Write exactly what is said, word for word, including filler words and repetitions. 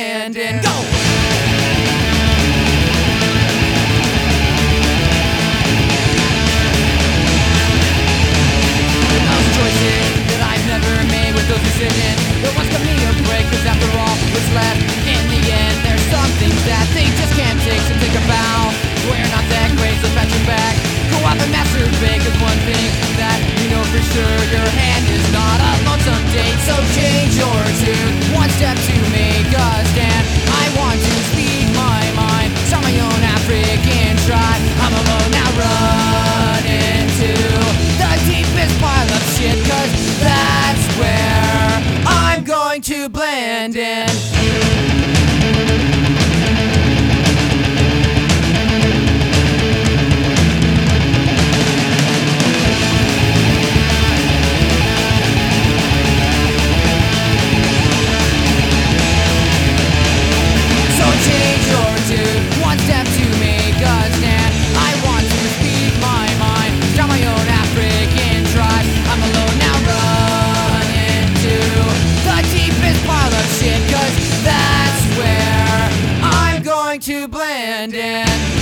blend in. Go! Those decisions, the ones cut me a break, cause after all, what's left in the end, there's some things that they just can't take, so think about, we're not that great, so pat your back, go out and masturbate, cause one thing that you know for sure, your hand is not a lonesome date, so change your tune, one step to make a stand, I want to speak my mind, start my own African tribe, I'm alone now, run into the deepest pile of shit, cause that's where I'm going to blend in. So change your tune, one step to make a stand. I want to speak my mind, start my own African tribe. I'm alone now, run into the deepest pile of shit, cause that's where I'm going to blend in.